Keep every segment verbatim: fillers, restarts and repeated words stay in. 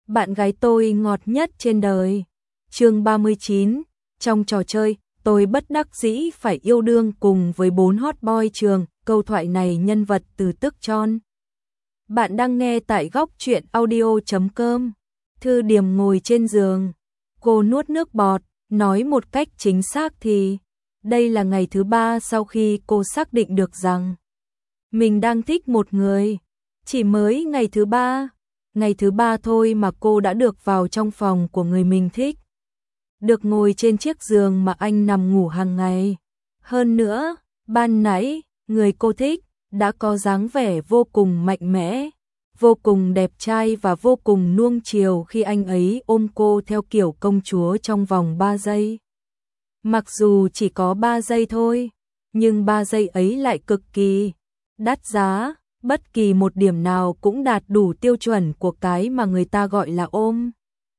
Bạn gái tôi ngọt nhất trên đời. Chương ba mươi chín, trong trò chơi, tôi bất đắc dĩ phải yêu đương cùng với bốn hot boy trường, câu thoại này nhân vật từ Tức Tròn. Bạn đang nghe tại góc truyện audio chấm com. Thư Điềm ngồi trên giường, cô nuốt nước bọt, nói một cách chính xác thì đây là ngày thứ ba sau khi cô xác định được rằng mình đang thích một người. Chỉ mới ngày thứ ba, ngày thứ ba thôi mà cô đã được vào trong phòng của người mình thích. Được ngồi trên chiếc giường mà anh nằm ngủ hàng ngày. Hơn nữa, ban nãy, người cô thích đã có dáng vẻ vô cùng mạnh mẽ, vô cùng đẹp trai và vô cùng nuông chiều khi anh ấy ôm cô theo kiểu công chúa trong vòng ba giây. Mặc dù chỉ có ba giây thôi, nhưng ba giây ấy lại cực kỳ đắt giá, bất kỳ một điểm nào cũng đạt đủ tiêu chuẩn của cái mà người ta gọi là ôm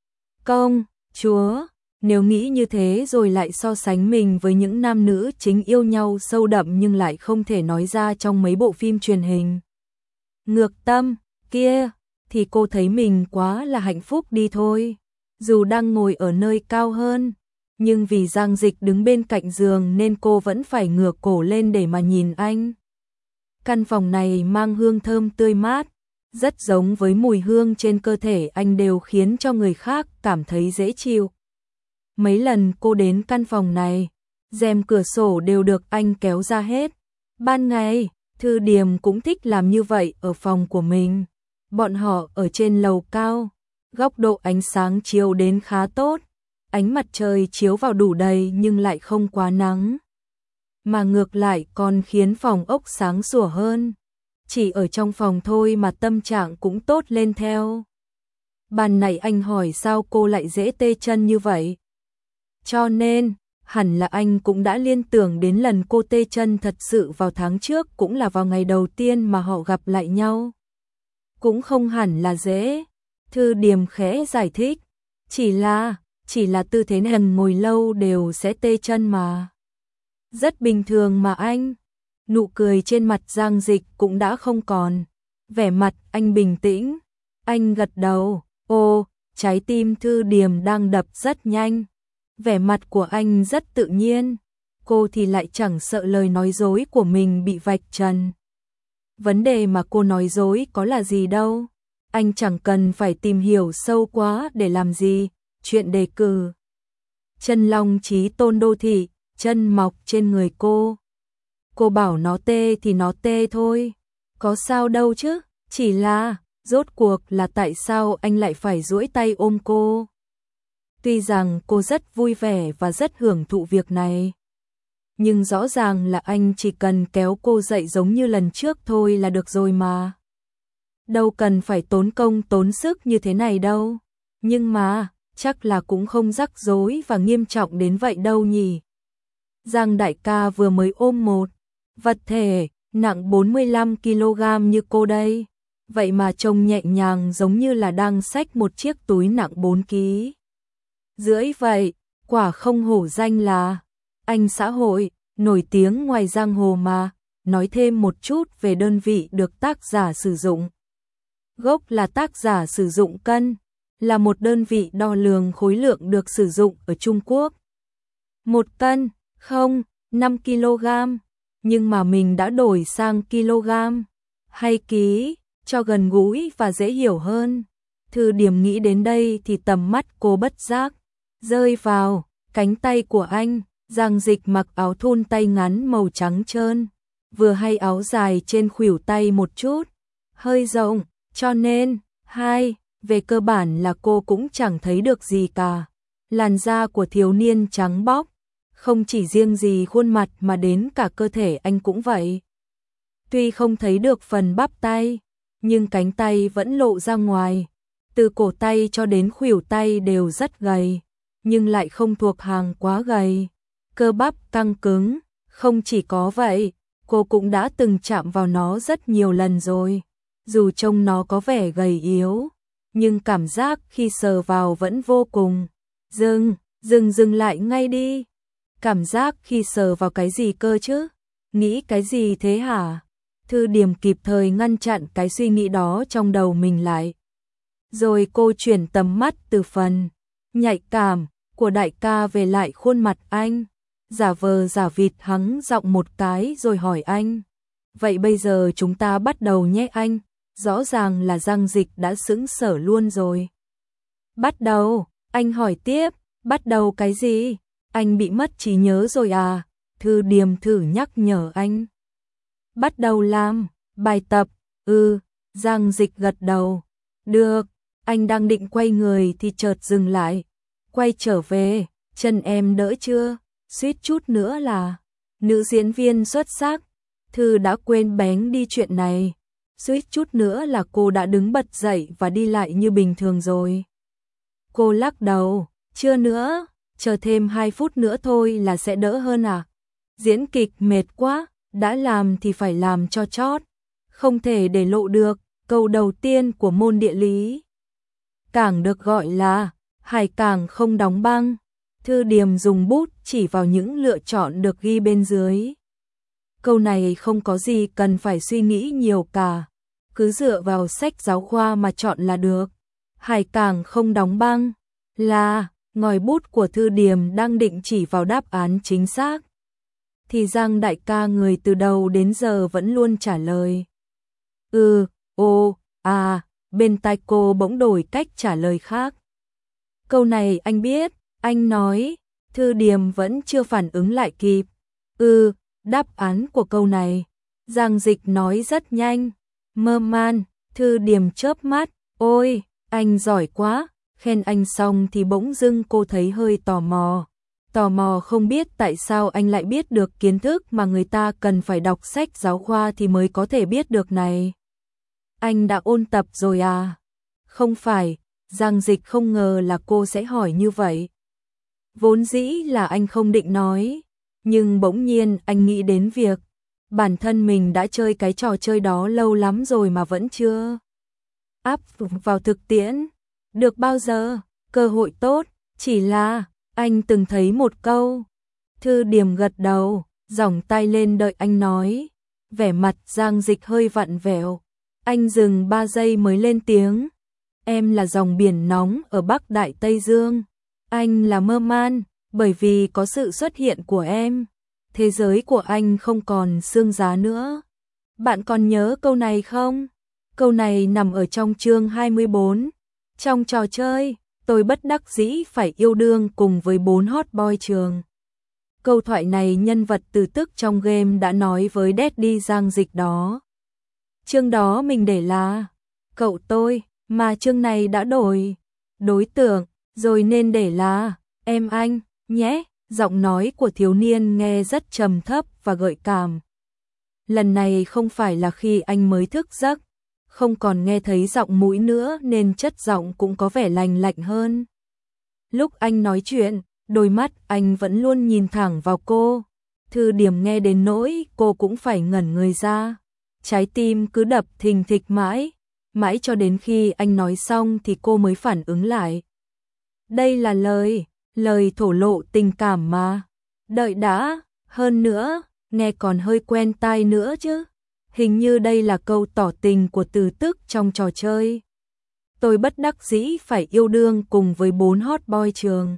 công chúa. Nếu nghĩ như thế rồi lại so sánh mình với những nam nữ chính yêu nhau sâu đậm nhưng lại không thể nói ra trong mấy bộ phim truyền hình ngược tâm kia, thì cô thấy mình quá là hạnh phúc đi thôi. Dù đang ngồi ở nơi cao hơn, nhưng vì Giang Dịch đứng bên cạnh giường nên cô vẫn phải ngửa cổ lên để mà nhìn anh. Căn phòng này mang hương thơm tươi mát, rất giống với mùi hương trên cơ thể anh, đều khiến cho người khác cảm thấy dễ chịu. Mấy lần cô đến căn phòng này, rèm cửa sổ đều được anh kéo ra hết. Ban ngày, Thư Điềm cũng thích làm như vậy ở phòng của mình. Bọn họ ở trên lầu cao, góc độ ánh sáng chiếu đến khá tốt. Ánh mặt trời chiếu vào đủ đầy nhưng lại không quá nắng, mà ngược lại còn khiến phòng ốc sáng sủa hơn. Chỉ ở trong phòng thôi mà tâm trạng cũng tốt lên theo. Ban nãy anh hỏi sao cô lại dễ tê chân như vậy. Cho nên, hẳn là anh cũng đã liên tưởng đến lần cô tê chân thật sự vào tháng trước, cũng là vào ngày đầu tiên mà họ gặp lại nhau. Cũng không hẳn là dễ, Thư Điềm khẽ giải thích. Chỉ là, chỉ là tư thế nằm ngồi lâu đều sẽ tê chân mà. Rất bình thường mà anh. Nụ cười trên mặt Giang Dịch cũng đã không còn. Vẻ mặt anh bình tĩnh. Anh gật đầu. Ô, trái tim Thư Điềm đang đập rất nhanh. Vẻ mặt của anh rất tự nhiên. Cô thì lại chẳng sợ lời nói dối của mình bị vạch trần. Vấn đề mà cô nói dối có là gì đâu. Anh chẳng cần phải tìm hiểu sâu quá để làm gì. Chuyện đề cử chân long chí tôn đô thị, chân mọc trên người cô. Cô bảo nó tê thì nó tê thôi, có sao đâu chứ. Chỉ là, rốt cuộc là tại sao anh lại phải duỗi tay ôm cô. Tuy rằng cô rất vui vẻ và rất hưởng thụ việc này, nhưng rõ ràng là anh chỉ cần kéo cô dậy giống như lần trước thôi là được rồi mà. Đâu cần phải tốn công tốn sức như thế này đâu. Nhưng mà chắc là cũng không rắc rối và nghiêm trọng đến vậy đâu nhỉ. Giang đại ca vừa mới ôm một vật thể nặng bốn mươi lăm ki lô gam như cô đây, vậy mà trông nhẹ nhàng giống như là đang xách một chiếc túi nặng bốn ki lô gam rưỡi vậy. Quả không hổ danh là anh xã hội nổi tiếng ngoài giang hồ mà. Nói thêm một chút về đơn vị được tác giả sử dụng. Gốc là tác giả sử dụng cân, là một đơn vị đo lường khối lượng được sử dụng ở Trung Quốc. Một cân, không, năm ki lô gam, nhưng mà mình đã đổi sang kg hay ký cho gần gũi và dễ hiểu hơn. Thư Điềm nghĩ đến đây thì tầm mắt cô bất giác rơi vào cánh tay của anh. Giang Dịch mặc áo thun tay ngắn màu trắng trơn, vừa hay áo dài trên khuỷu tay một chút hơi rộng, cho nên hai về cơ bản là cô cũng chẳng thấy được gì cả. Làn da của thiếu niên trắng bóc, không chỉ riêng gì khuôn mặt mà đến cả cơ thể anh cũng vậy. Tuy không thấy được phần bắp tay, nhưng cánh tay vẫn lộ ra ngoài. Từ cổ tay cho đến khuỷu tay đều rất gầy, nhưng lại không thuộc hàng quá gầy. Cơ bắp căng cứng, không chỉ có vậy, cô cũng đã từng chạm vào nó rất nhiều lần rồi. Dù trông nó có vẻ gầy yếu, nhưng cảm giác khi sờ vào vẫn vô cùng. Dừng, dừng dừng lại ngay đi. Cảm giác khi sờ vào cái gì cơ chứ? Nghĩ cái gì thế hả? Thư Điềm kịp thời ngăn chặn cái suy nghĩ đó trong đầu mình lại. Rồi cô chuyển tầm mắt từ phần nhạy cảm của đại ca về lại khuôn mặt anh, giả vờ giả vịt hắng giọng một cái rồi hỏi anh. Vậy bây giờ chúng ta bắt đầu nhé anh. Rõ ràng là Giang Dịch đã sững sờ luôn rồi. Bắt đầu, anh hỏi tiếp, bắt đầu cái gì? Anh bị mất trí nhớ rồi à? Thư Điềm thử nhắc nhở anh. Bắt đầu làm, bài tập, ừ, Giang Dịch gật đầu. Được, anh đang định quay người thì chợt dừng lại. Quay trở về, chân em đỡ chưa? Suýt chút nữa là nữ diễn viên xuất sắc. Thư đã quên bén đi chuyện này. Suýt chút nữa là cô đã đứng bật dậy và đi lại như bình thường rồi. Cô lắc đầu, chưa nữa, chờ thêm hai phút nữa thôi là sẽ đỡ hơn à? Diễn kịch mệt quá, đã làm thì phải làm cho chót. Không thể để lộ được, câu đầu tiên của môn địa lý. Cảng được gọi là hải cảng không đóng băng. Thư Điềm dùng bút chỉ vào những lựa chọn được ghi bên dưới. Câu này không có gì cần phải suy nghĩ nhiều cả. Cứ dựa vào sách giáo khoa mà chọn là được. Hải cảng không đóng băng là, ngòi bút của Thư Điềm đang định chỉ vào đáp án chính xác. Thì Giang đại ca người từ đầu đến giờ vẫn luôn trả lời. Ừ, ô, à, bên tai cô bỗng đổi cách trả lời khác. Câu này anh biết, anh nói. Thư Điềm vẫn chưa phản ứng lại kịp. Ừ, đáp án của câu này. Giang Dịch nói rất nhanh. Mơ man, Thư Điềm chớp mắt. Ôi, anh giỏi quá. Khen anh xong thì bỗng dưng cô thấy hơi tò mò. Tò mò không biết tại sao anh lại biết được kiến thức mà người ta cần phải đọc sách giáo khoa thì mới có thể biết được này. Anh đã ôn tập rồi à? Không phải, Giang Dịch không ngờ là cô sẽ hỏi như vậy. Vốn dĩ là anh không định nói, nhưng bỗng nhiên anh nghĩ đến việc bản thân mình đã chơi cái trò chơi đó lâu lắm rồi mà vẫn chưa áp vào thực tiễn. Được bao giờ, cơ hội tốt, chỉ là anh từng thấy một câu. Thư Điềm gật đầu, giỏng tay lên đợi anh nói. Vẻ mặt Giang Dịch hơi vặn vẹo. Anh dừng ba giây mới lên tiếng. Em là dòng biển nóng ở Bắc Đại Tây Dương. Anh là mơ man, bởi vì có sự xuất hiện của em. Thế giới của anh không còn sương giá nữa. Bạn còn nhớ câu này không? Câu này nằm ở trong chương hai mươi bốn. Trong trò chơi, tôi bất đắc dĩ phải yêu đương cùng với bốn hot boy trường. Câu thoại này nhân vật từ tức trong game đã nói với Daddy Giang Dịch đó. Chương đó mình để là cậu tôi, mà chương này đã đổi đối tượng, rồi nên để là em anh, nhé. Giọng nói của thiếu niên nghe rất trầm thấp và gợi cảm. Lần này không phải là khi anh mới thức giấc, không còn nghe thấy giọng mũi nữa nên chất giọng cũng có vẻ lành lạnh hơn. Lúc anh nói chuyện, đôi mắt anh vẫn luôn nhìn thẳng vào cô. Thư Điềm nghe đến nỗi cô cũng phải ngẩn người ra. Trái tim cứ đập thình thịch mãi, mãi cho đến khi anh nói xong thì cô mới phản ứng lại. Đây là lời, lời thổ lộ tình cảm mà. Đợi đã, hơn nữa, nghe còn hơi quen tai nữa chứ. Hình như đây là câu tỏ tình của Từ Tức trong trò chơi. Tôi bất đắc dĩ phải yêu đương cùng với bốn hot boy trường.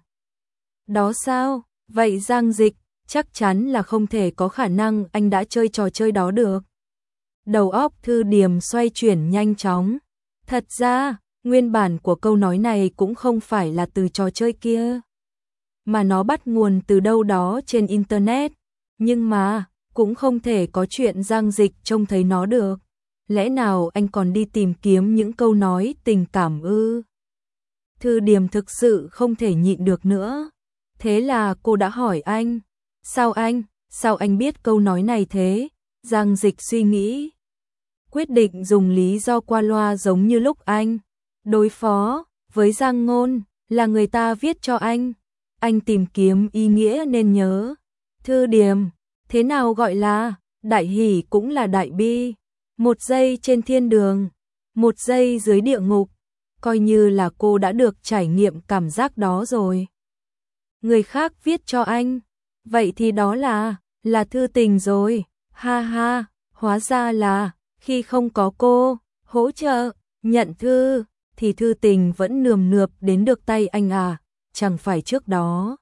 Đó sao? Vậy Giang Dịch, chắc chắn là không thể có khả năng anh đã chơi trò chơi đó được. Đầu óc Thư Điềm xoay chuyển nhanh chóng. Thật ra, nguyên bản của câu nói này cũng không phải là từ trò chơi kia, mà nó bắt nguồn từ đâu đó trên Internet. Nhưng mà, cũng không thể có chuyện Giang Dịch trông thấy nó được. Lẽ nào anh còn đi tìm kiếm những câu nói tình cảm ư? Thư Điềm thực sự không thể nhịn được nữa. Thế là cô đã hỏi anh. Sao anh, sao anh biết câu nói này thế? Giang Dịch suy nghĩ. Quyết định dùng lý do qua loa giống như lúc anh đối phó với Giang Ngôn, là người ta viết cho anh. Anh tìm kiếm ý nghĩa nên nhớ. Thư Điềm, thế nào gọi là đại hỷ cũng là đại bi. Một giây trên thiên đường, một giây dưới địa ngục. Coi như là cô đã được trải nghiệm cảm giác đó rồi. Người khác viết cho anh, vậy thì đó là, là thư tình rồi. Ha ha, hóa ra là, khi không có cô hỗ trợ, nhận thư, thì Thư Tình vẫn nườm nượp đến được tay anh à, chẳng phải trước đó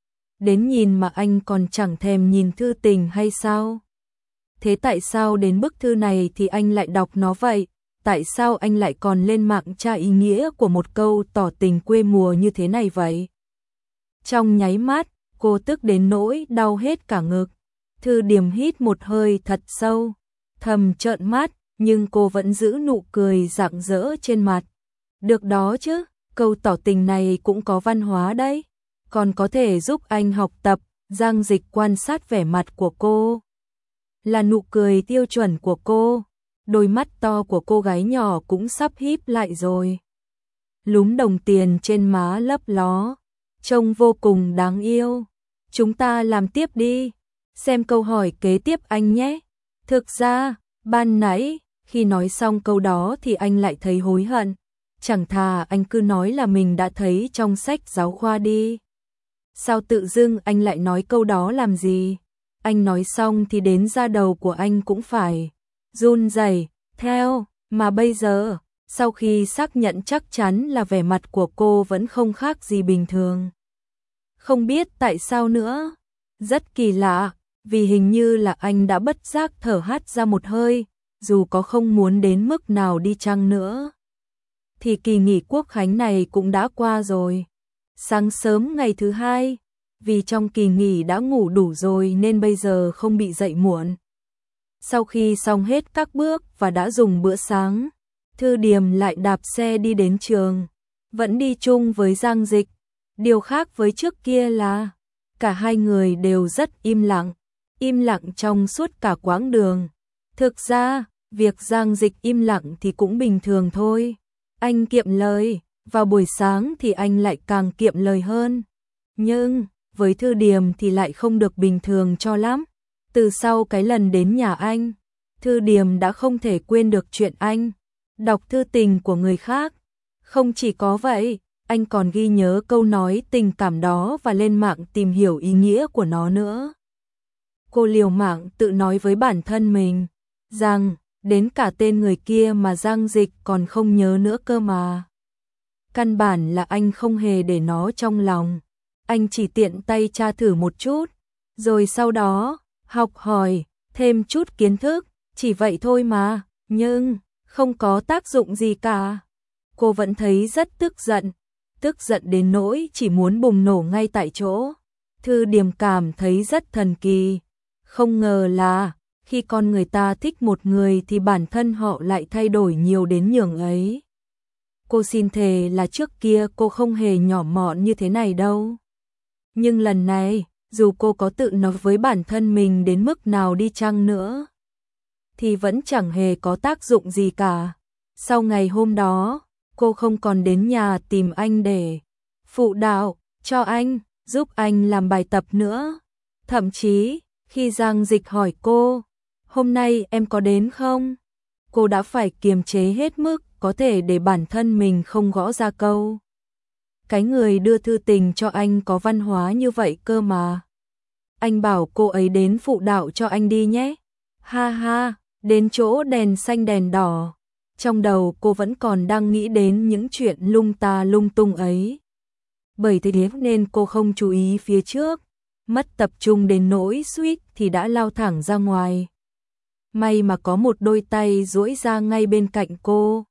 đến nhìn mà anh còn chẳng thèm nhìn Thư Tình hay sao? Thế tại sao đến bức thư này thì anh lại đọc nó vậy? Tại sao anh lại còn lên mạng tra ý nghĩa của một câu tỏ tình quê mùa như thế này vậy? Trong nháy mắt, cô tức đến nỗi đau hết cả ngực. Thư Điềm hít một hơi thật sâu, thầm trợn mắt, nhưng cô vẫn giữ nụ cười rạng rỡ trên mặt. Được đó chứ, câu tỏ tình này cũng có văn hóa đấy, còn có thể giúp anh học tập. Giang Dịch quan sát vẻ mặt của cô, là nụ cười tiêu chuẩn của cô, đôi mắt to của cô gái nhỏ cũng sắp híp lại rồi. Lúm đồng tiền trên má lấp ló, trông vô cùng đáng yêu. Chúng ta làm tiếp đi, xem câu hỏi kế tiếp anh nhé. Thực ra, ban nãy, khi nói xong câu đó thì anh lại thấy hối hận. Chẳng thà anh cứ nói là mình đã thấy trong sách giáo khoa đi. Sao tự dưng anh lại nói câu đó làm gì? Anh nói xong thì đến da đầu của anh cũng phải run rẩy theo, mà bây giờ, sau khi xác nhận chắc chắn là vẻ mặt của cô vẫn không khác gì bình thường. Không biết tại sao nữa, rất kỳ lạ, vì hình như là anh đã bất giác thở hắt ra một hơi, dù có không muốn đến mức nào đi chăng nữa. Thì kỳ nghỉ quốc khánh này cũng đã qua rồi. Sáng sớm ngày thứ hai, vì trong kỳ nghỉ đã ngủ đủ rồi nên bây giờ không bị dậy muộn. Sau khi xong hết các bước và đã dùng bữa sáng, Thư Điềm lại đạp xe đi đến trường, vẫn đi chung với Giang Dịch. Điều khác với trước kia là cả hai người đều rất im lặng, im lặng trong suốt cả quãng đường. Thực ra, việc Giang Dịch im lặng thì cũng bình thường thôi. Anh kiệm lời, vào buổi sáng thì anh lại càng kiệm lời hơn. Nhưng, với Thư Điềm thì lại không được bình thường cho lắm. Từ sau cái lần đến nhà anh, Thư Điềm đã không thể quên được chuyện anh đọc thư tình của người khác. Không chỉ có vậy, anh còn ghi nhớ câu nói tình cảm đó và lên mạng tìm hiểu ý nghĩa của nó nữa. Cô liều mạng tự nói với bản thân mình rằng đến cả tên người kia mà Giang Dịch còn không nhớ nữa cơ mà. Căn bản là anh không hề để nó trong lòng. Anh chỉ tiện tay tra thử một chút, rồi sau đó học hỏi thêm chút kiến thức, chỉ vậy thôi mà, nhưng không có tác dụng gì cả. Cô vẫn thấy rất tức giận, tức giận đến nỗi chỉ muốn bùng nổ ngay tại chỗ. Thư Điềm cảm thấy rất thần kỳ, không ngờ là khi con người ta thích một người thì bản thân họ lại thay đổi nhiều đến nhường ấy. Cô xin thề là trước kia cô không hề nhỏ mọn như thế này đâu. Nhưng lần này, dù cô có tự nói với bản thân mình đến mức nào đi chăng nữa, thì vẫn chẳng hề có tác dụng gì cả. Sau ngày hôm đó, cô không còn đến nhà tìm anh để phụ đạo cho anh, giúp anh làm bài tập nữa. Thậm chí, khi Giang Dịch hỏi cô, hôm nay em có đến không? Cô đã phải kiềm chế hết mức có thể để bản thân mình không gõ ra câu. Cái người đưa thư tình cho anh có văn hóa như vậy cơ mà. Anh bảo cô ấy đến phụ đạo cho anh đi nhé. Ha ha, đến chỗ đèn xanh đèn đỏ. Trong đầu cô vẫn còn đang nghĩ đến những chuyện lung ta lung tung ấy. Bởi thế nên cô không chú ý phía trước, mất tập trung đến nỗi suýt thì đã lao thẳng ra ngoài. May mà có một đôi tay duỗi ra ngay bên cạnh cô,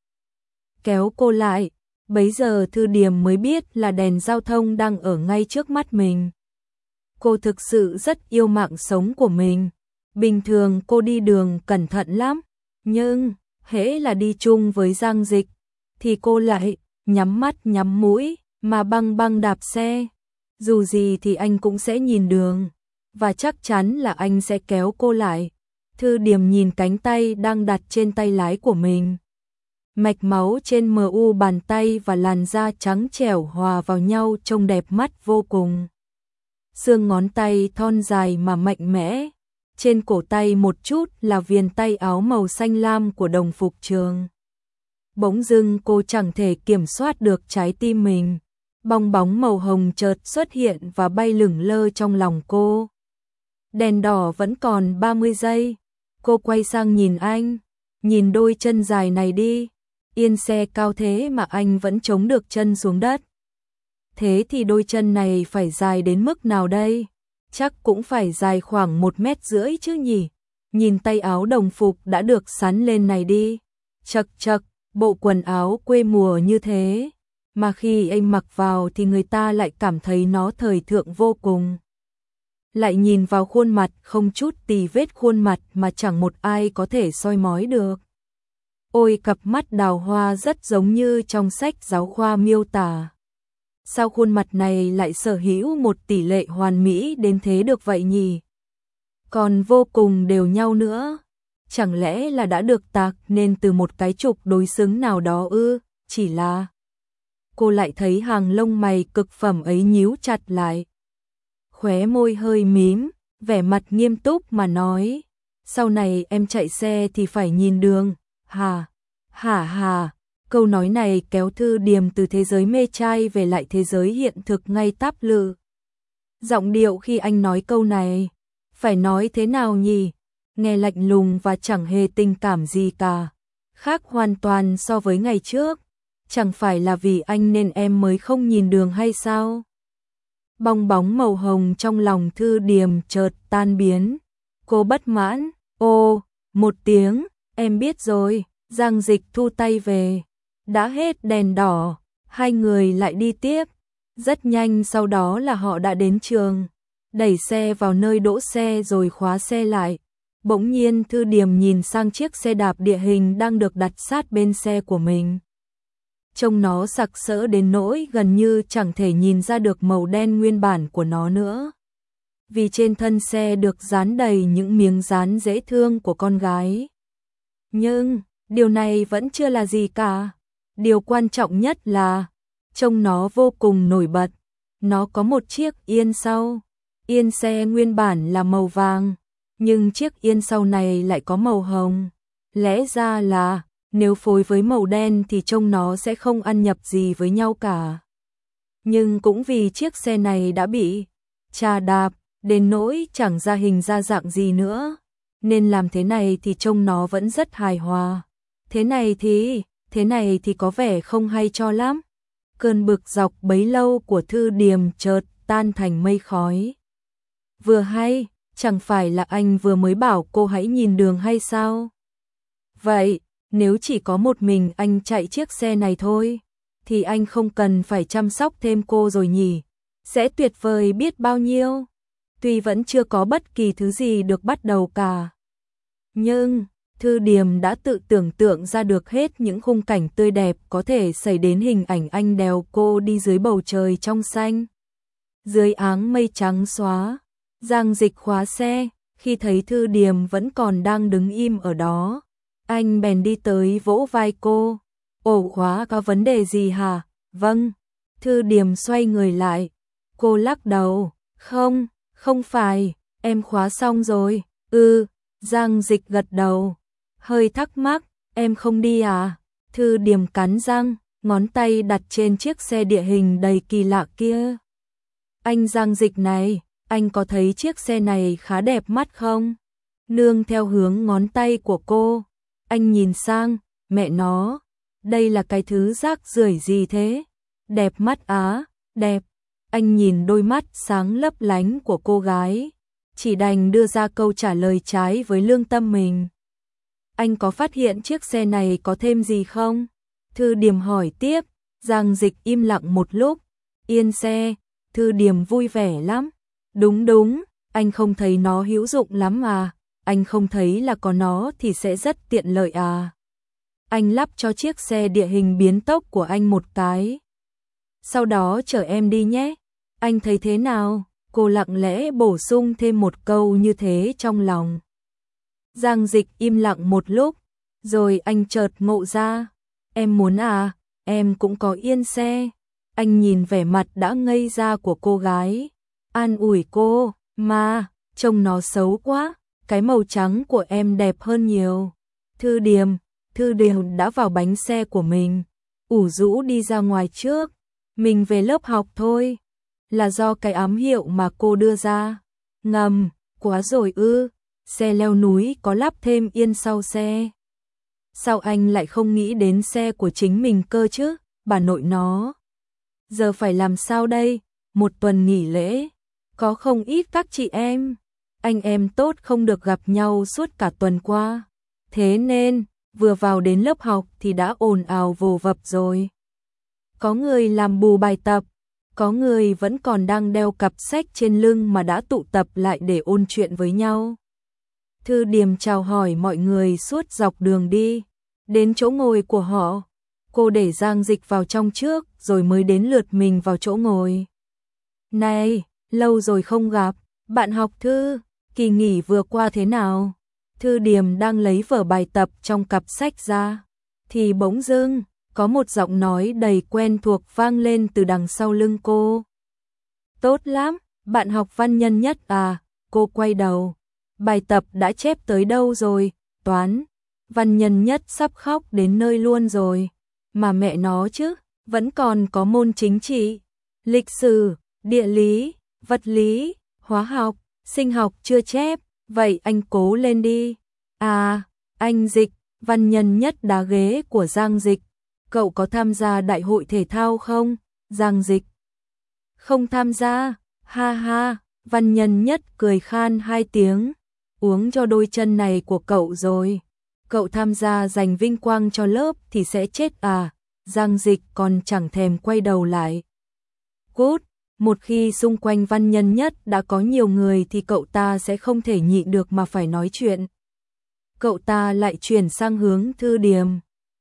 kéo cô lại. Bấy giờ Thư Điềm mới biết là đèn giao thông đang ở ngay trước mắt mình. Cô thực sự rất yêu mạng sống của mình. Bình thường cô đi đường cẩn thận lắm, nhưng hễ là đi chung với Giang Dịch thì cô lại nhắm mắt nhắm mũi mà băng băng đạp xe. Dù gì thì anh cũng sẽ nhìn đường, và chắc chắn là anh sẽ kéo cô lại. Thư Điềm nhìn cánh tay đang đặt trên tay lái của mình. Mạch máu trên mờ u bàn tay và làn da trắng trẻo hòa vào nhau trông đẹp mắt vô cùng. Xương ngón tay thon dài mà mạnh mẽ. Trên cổ tay một chút là viền tay áo màu xanh lam của đồng phục trường. Bỗng dưng cô chẳng thể kiểm soát được trái tim mình. Bong bóng màu hồng chợt xuất hiện và bay lửng lơ trong lòng cô. Đèn đỏ vẫn còn ba mươi giây. Cô quay sang nhìn anh. Nhìn đôi chân dài này đi. Yên xe cao thế mà anh vẫn chống được chân xuống đất. Thế thì đôi chân này phải dài đến mức nào đây? Chắc cũng phải dài khoảng một mét rưỡi chứ nhỉ? Nhìn tay áo đồng phục đã được sắn lên này đi. Chật chật, bộ quần áo quê mùa như thế. Mà khi anh mặc vào thì người ta lại cảm thấy nó thời thượng vô cùng. Lại nhìn vào khuôn mặt không chút tì vết khuôn mặt mà chẳng một ai có thể soi mói được. Ôi cặp mắt đào hoa rất giống như trong sách giáo khoa miêu tả. Sao khuôn mặt này lại sở hữu một tỷ lệ hoàn mỹ đến thế được vậy nhỉ? Còn vô cùng đều nhau nữa. Chẳng lẽ là đã được tạc nên từ một cái trục đối xứng nào đó ư? Chỉ là... Cô lại thấy hàng lông mày cực phẩm ấy nhíu chặt lại. Khóe môi hơi mím, vẻ mặt nghiêm túc mà nói. Sau này em chạy xe thì phải nhìn đường. Hà, hả hà. Câu nói này kéo Thư Điềm từ thế giới mê trai về lại thế giới hiện thực ngay táp lự. Giọng điệu khi anh nói câu này, phải nói thế nào nhỉ? Nghe lạnh lùng và chẳng hề tình cảm gì cả. Khác hoàn toàn so với ngày trước. Chẳng phải là vì anh nên em mới không nhìn đường hay sao? Bong bóng màu hồng trong lòng Thư Điềm chợt tan biến. Cô bất mãn, ô, một tiếng, em biết rồi. Giang Dịch thu tay về. Đã hết đèn đỏ, hai người lại đi tiếp. Rất nhanh sau đó là họ đã đến trường. Đẩy xe vào nơi đỗ xe rồi khóa xe lại. Bỗng nhiên Thư Điềm nhìn sang chiếc xe đạp địa hình đang được đặt sát bên xe của mình. Trông nó sặc sỡ đến nỗi gần như chẳng thể nhìn ra được màu đen nguyên bản của nó nữa. Vì trên thân xe được dán đầy những miếng dán dễ thương của con gái. Nhưng, điều này vẫn chưa là gì cả. Điều quan trọng nhất là, trông nó vô cùng nổi bật. Nó có một chiếc yên sau. Yên xe nguyên bản là màu vàng, nhưng chiếc yên sau này lại có màu hồng. Lẽ ra là, nếu phối với màu đen thì trông nó sẽ không ăn nhập gì với nhau cả. Nhưng cũng vì chiếc xe này đã bị chà đạp, đến nỗi chẳng ra hình ra dạng gì nữa. Nên làm thế này thì trông nó vẫn rất hài hòa. Thế này thì, thế này thì có vẻ không hay cho lắm. Cơn bực dọc bấy lâu của Thư Điềm chợt tan thành mây khói. Vừa hay, chẳng phải là anh vừa mới bảo cô hãy nhìn đường hay sao? Vậy, nếu chỉ có một mình anh chạy chiếc xe này thôi, thì anh không cần phải chăm sóc thêm cô rồi nhỉ? Sẽ tuyệt vời biết bao nhiêu. Tuy vẫn chưa có bất kỳ thứ gì được bắt đầu cả. Nhưng, Thư Điềm đã tự tưởng tượng ra được hết những khung cảnh tươi đẹp có thể xảy đến hình ảnh anh đèo cô đi dưới bầu trời trong xanh. Dưới áng mây trắng xóa, Giang Dịch khóa xe, khi thấy Thư Điềm vẫn còn đang đứng im ở đó. Anh bèn đi tới vỗ vai cô. Ổ khóa có vấn đề gì hả? Vâng. Thư Điềm xoay người lại. Cô lắc đầu. Không, không phải, em khóa xong rồi. Ừ, Giang Dịch gật đầu. Hơi thắc mắc, em không đi à? Thư Điềm cắn răng, ngón tay đặt trên chiếc xe địa hình đầy kỳ lạ kia. Anh Giang Dịch này, anh có thấy chiếc xe này khá đẹp mắt không? Nương theo hướng ngón tay của cô. Anh nhìn sang, mẹ nó, đây là cái thứ rác rưởi gì thế? Đẹp mắt á, đẹp. Anh nhìn đôi mắt sáng lấp lánh của cô gái, chỉ đành đưa ra câu trả lời trái với lương tâm mình. Anh có phát hiện chiếc xe này có thêm gì không? Thư Điềm hỏi tiếp. Giang Dịch im lặng một lúc. Yên xe. Thư Điềm vui vẻ lắm. Đúng đúng, anh không thấy nó hữu dụng lắm à? Anh không thấy là có nó thì sẽ rất tiện lợi à? Anh lắp cho chiếc xe địa hình biến tốc của anh một cái. Sau đó chở em đi nhé. Anh thấy thế nào? Cô lặng lẽ bổ sung thêm một câu như thế trong lòng. Giang Dịch im lặng một lúc, rồi anh chợt ngộ ra. Em muốn à, em cũng có yên xe. Anh nhìn vẻ mặt đã ngây ra của cô gái. An ủi cô, mà, trông nó xấu quá, cái màu trắng của em đẹp hơn nhiều. Thư Điềm, Thư Điềm đã vào bánh xe của mình, ủ rũ đi ra ngoài trước. Mình về lớp học thôi. Là do cái ám hiệu mà cô đưa ra. Ngầm, quá rồi ư. Xe leo núi có lắp thêm yên sau xe. sao anh lại không nghĩ đến xe của chính mình cơ chứ, bà nội nó. Giờ phải làm sao đây, một tuần nghỉ lễ, có không ít các chị em, anh em tốt không được gặp nhau suốt cả tuần qua. Thế nên, vừa vào đến lớp học thì đã ồn ào vồ vập rồi. Có người làm bù bài tập, có người vẫn còn đang đeo cặp sách trên lưng mà đã tụ tập lại để ôn chuyện với nhau. Thư Điềm chào hỏi mọi người suốt dọc đường đi, đến chỗ ngồi của họ. Cô để Giang Dịch vào trong trước rồi mới đến lượt mình vào chỗ ngồi. Này, lâu rồi không gặp, bạn học Thư, kỳ nghỉ vừa qua thế nào? Thư Điềm đang lấy vở bài tập trong cặp sách ra, thì bỗng dưng có một giọng nói đầy quen thuộc vang lên từ đằng sau lưng cô. Tốt lắm, bạn học Văn Nhân Nhất à? Cô quay đầu. Bài tập đã chép tới đâu rồi? Toán. Văn Nhân Nhất sắp khóc đến nơi luôn rồi. Mà mẹ nó chứ, vẫn còn có môn chính trị, lịch sử, địa lý, vật lý, hóa học, sinh học chưa chép. Vậy anh cố lên đi. À, anh Dịch, Văn Nhân Nhất đá ghế của Giang Dịch. Cậu có tham gia đại hội thể thao không? Giang Dịch. Không tham gia, ha ha, Văn Nhân Nhất cười khan hai tiếng. Uống cho đôi chân này của cậu rồi. Cậu tham gia giành vinh quang cho lớp thì sẽ chết à? Giang Dịch còn chẳng thèm quay đầu lại. Cút, một khi xung quanh Văn Nhân Nhất đã có nhiều người thì cậu ta sẽ không thể nhịn được mà phải nói chuyện. Cậu ta lại chuyển sang hướng Thư Điềm.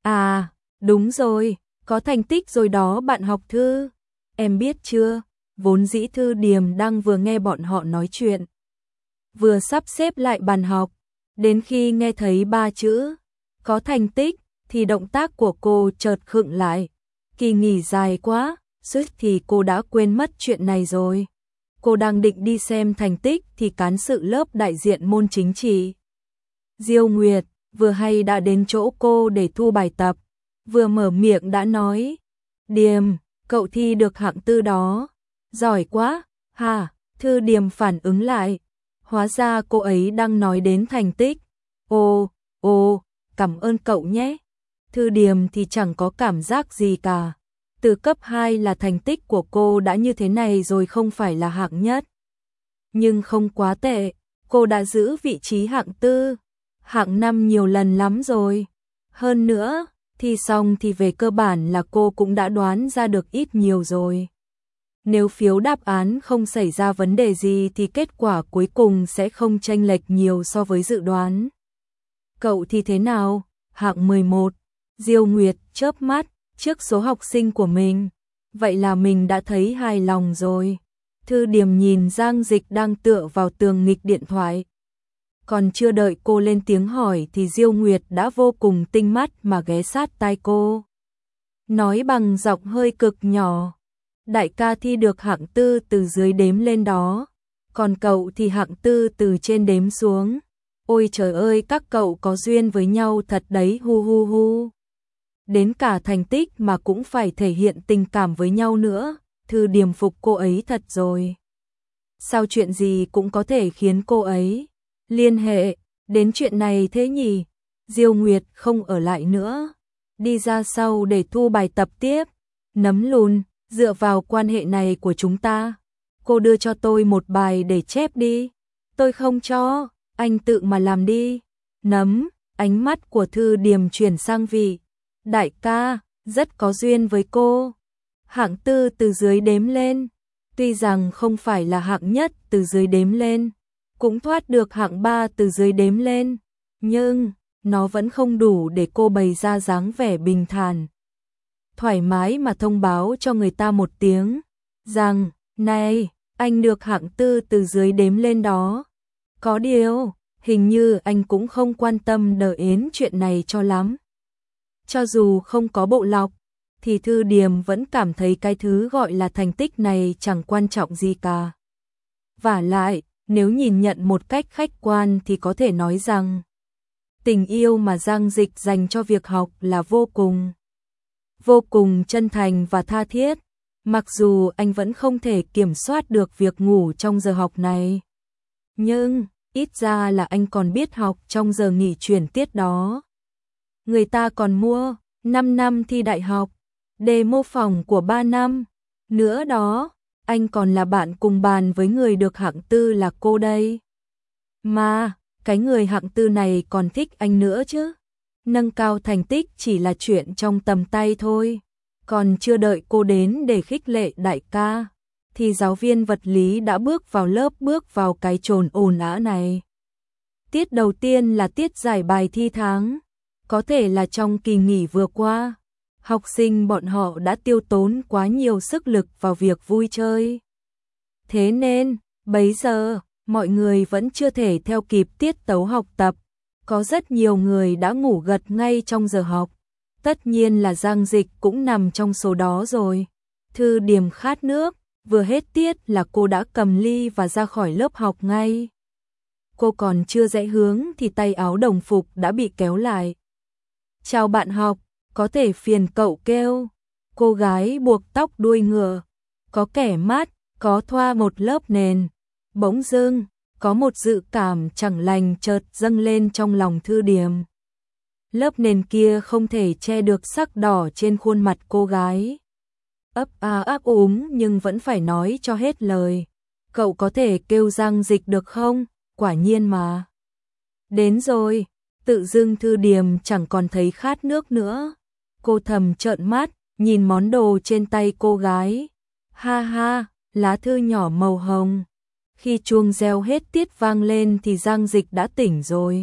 À, đúng rồi, có thành tích rồi đó bạn học Thư. Em biết chưa, vốn dĩ Thư Điềm đang vừa nghe bọn họ nói chuyện, vừa sắp xếp lại bàn học, đến khi nghe thấy ba chữ có thành tích thì động tác của cô chợt khựng lại. Kỳ nghỉ dài quá, suýt thì cô đã quên mất chuyện này rồi. Cô đang định đi xem thành tích thì cán sự lớp đại diện môn chính trị, Diêu Nguyệt, vừa hay đã đến chỗ cô để thu bài tập. Vừa mở miệng đã nói, Điềm, cậu thi được hạng tư đó. Giỏi quá, hả? Thư Điềm phản ứng lại. Hóa ra cô ấy đang nói đến thành tích. Ồ, ồ, cảm ơn cậu nhé. Thư Điềm thì chẳng có cảm giác gì cả. Từ cấp hai là thành tích của cô đã như thế này rồi, không phải là hạng nhất. Nhưng không quá tệ, cô đã giữ vị trí hạng tư, hạng năm nhiều lần lắm rồi. Hơn nữa, thi xong thì về cơ bản là cô cũng đã đoán ra được ít nhiều rồi. Nếu phiếu đáp án không xảy ra vấn đề gì thì kết quả cuối cùng sẽ không chênh lệch nhiều so với dự đoán. Cậu thì thế nào? Hạng mười một. Diêu Nguyệt chớp mắt trước số học sinh của mình. Vậy là mình đã thấy hài lòng rồi. Thư Điềm nhìn Giang Dịch đang tựa vào tường nghịch điện thoại. Còn chưa đợi cô lên tiếng hỏi thì Diêu Nguyệt đã vô cùng tinh mắt mà ghé sát tai cô. Nói bằng giọng hơi cực nhỏ. Đại ca thi được hạng tư từ dưới đếm lên đó. Còn cậu thì hạng tư từ trên đếm xuống. Ôi trời ơi, các cậu có duyên với nhau thật đấy, hu hu hu. Đến cả thành tích mà cũng phải thể hiện tình cảm với nhau nữa. Thư Điềm phục cô ấy thật rồi. Sao chuyện gì cũng có thể khiến cô ấy liên hệ đến chuyện này thế nhỉ? Diêu Nguyệt không ở lại nữa, đi ra sau để thu bài tập tiếp. Nấm lùn, dựa vào quan hệ này của chúng ta, cô đưa cho tôi một bài để chép đi. Tôi không cho, anh tự mà làm đi. Nấm, ánh mắt của Thư Điềm chuyển sang vị. Đại ca, rất có duyên với cô. Hạng tư từ dưới đếm lên, tuy rằng không phải là hạng nhất từ dưới đếm lên, cũng thoát được hạng ba từ dưới đếm lên, nhưng nó vẫn không đủ để cô bày ra dáng vẻ bình thản, thoải mái mà thông báo cho người ta một tiếng rằng, này, anh được hạng tư từ dưới đếm lên đó. Có điều, hình như anh cũng không quan tâm đờ yến chuyện này cho lắm. Cho dù không có bộ lọc, thì Thư Điềm vẫn cảm thấy cái thứ gọi là thành tích này chẳng quan trọng gì cả. Vả lại, nếu nhìn nhận một cách khách quan thì có thể nói rằng tình yêu mà Giang Dịch dành cho việc học là vô cùng, vô cùng chân thành và tha thiết, mặc dù anh vẫn không thể kiểm soát được việc ngủ trong giờ học này. Nhưng, ít ra là anh còn biết học trong giờ nghỉ chuyển tiết đó. Người ta còn mua năm năm thi đại học, đề mô phỏng của ba năm. Nữa đó, anh còn là bạn cùng bàn với người được hạng tư là cô đây. Mà, cái người hạng tư này còn thích anh nữa chứ. Nâng cao thành tích chỉ là chuyện trong tầm tay thôi. Còn chưa đợi cô đến để khích lệ đại ca, thì giáo viên vật lý đã bước vào lớp, bước vào cái chồn ồn ào này. Tiết đầu tiên là tiết giải bài thi tháng. Có thể là trong kỳ nghỉ vừa qua, học sinh bọn họ đã tiêu tốn quá nhiều sức lực vào việc vui chơi. Thế nên, bấy giờ, mọi người vẫn chưa thể theo kịp tiết tấu học tập. Có rất nhiều người đã ngủ gật ngay trong giờ học. Tất nhiên là Giang Dịch cũng nằm trong số đó rồi. Thư Điềm khát nước, vừa hết tiết là cô đã cầm ly và ra khỏi lớp học ngay. Cô còn chưa rẽ hướng thì tay áo đồng phục đã bị kéo lại. Chào bạn học, có thể phiền cậu kêu. Cô gái buộc tóc đuôi ngựa, có kẻ mát, có thoa một lớp nền. Bỗng dưng, có một dự cảm chẳng lành chợt dâng lên trong lòng Thư Điềm. Lớp nền kia không thể che được sắc đỏ trên khuôn mặt cô gái. Ấp a ấp úng nhưng vẫn phải nói cho hết lời. Cậu có thể kêu Giang Dịch được không? Quả nhiên mà. Đến rồi, tự dưng Thư Điềm chẳng còn thấy khát nước nữa. Cô thầm trợn mắt, nhìn món đồ trên tay cô gái. Ha ha, lá thư nhỏ màu hồng. Khi chuông reo hết tiết vang lên thì Giang Dịch đã tỉnh rồi.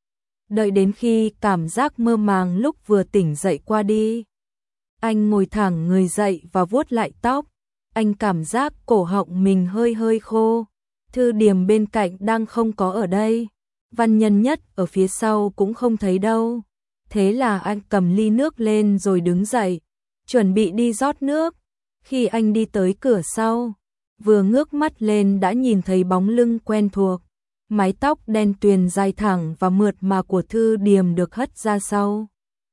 Đợi đến khi cảm giác mơ màng lúc vừa tỉnh dậy qua đi, anh ngồi thẳng người dậy và vuốt lại tóc. Anh cảm giác cổ họng mình hơi hơi khô. Thư Điềm bên cạnh đang không có ở đây. Văn Nhân Nhất ở phía sau cũng không thấy đâu. Thế là anh cầm ly nước lên rồi đứng dậy, chuẩn bị đi rót nước. Khi anh đi tới cửa sau, vừa ngước mắt lên đã nhìn thấy bóng lưng quen thuộc. Mái tóc đen tuyền dài thẳng và mượt mà của Thư Điềm được hất ra sau.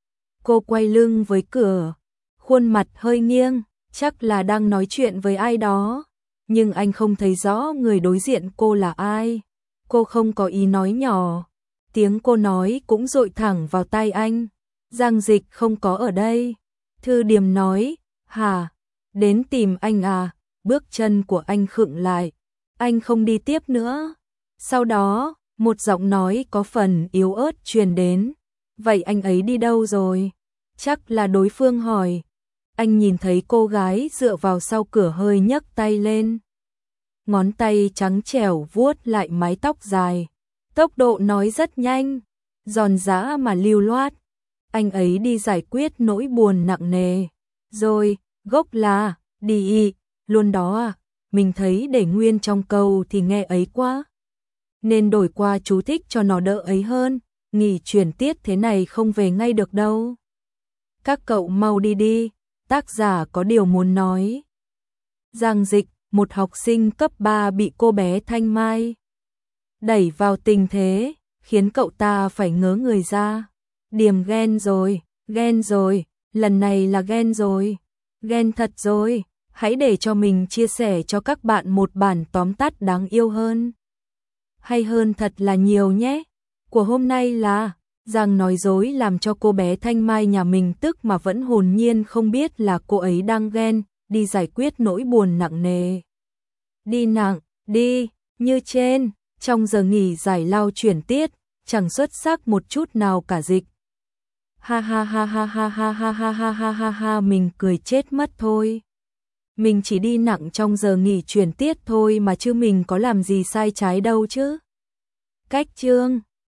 Cô quay lưng với cửa, khuôn mặt hơi nghiêng, chắc là đang nói chuyện với ai đó. Nhưng anh không thấy rõ người đối diện cô là ai. Cô không có ý nói nhỏ. Tiếng cô nói cũng dội thẳng vào tai anh. Giang Dịch không có ở đây. Thư Điềm nói, hả? Đến tìm anh à? Bước chân của anh khựng lại. Anh không đi tiếp nữa. Sau đó, một giọng nói có phần yếu ớt truyền đến. Vậy anh ấy đi đâu rồi? Chắc là đối phương hỏi. Anh nhìn thấy cô gái dựa vào sau cửa hơi nhấc tay lên. Ngón tay trắng trẻo vuốt lại mái tóc dài. Tốc độ nói rất nhanh, giòn giã mà lưu loát. Anh ấy đi giải quyết nỗi buồn nặng nề. Rồi, gốc là, đi, luôn đó à, mình thấy để nguyên trong câu thì nghe ấy quá. Nên đổi qua chú thích cho nó đỡ ấy hơn, nghỉ chuyển tiết thế này không về ngay được đâu. Các cậu mau đi đi, tác giả có điều muốn nói. Giang Dịch, một học sinh cấp ba bị cô bé Thanh Mai đẩy vào tình thế, khiến cậu ta phải ngớ người ra. Điềm ghen rồi, ghen rồi, lần này là ghen rồi, ghen thật rồi. Hãy để cho mình chia sẻ cho các bạn một bản tóm tắt đáng yêu hơn, hay hơn thật là nhiều nhé. Của hôm nay là Giang nói dối làm cho cô bé Thanh Mai nhà mình tức mà vẫn hồn nhiên không biết là cô ấy đang ghen, đi giải quyết nỗi buồn nặng nề. Đi nặng, đi, như trên, trong giờ nghỉ giải lao chuyển tiết, chẳng xuất sắc một chút nào cả Dịch. Ha ha ha ha ha ha ha ha ha ha ha ha, mình cười chết mất thôi. Mình chỉ đi nặng trong giờ nghỉ chuyển tiết thôi mà chứ mình có làm gì sai trái đâu chứ. Cách chương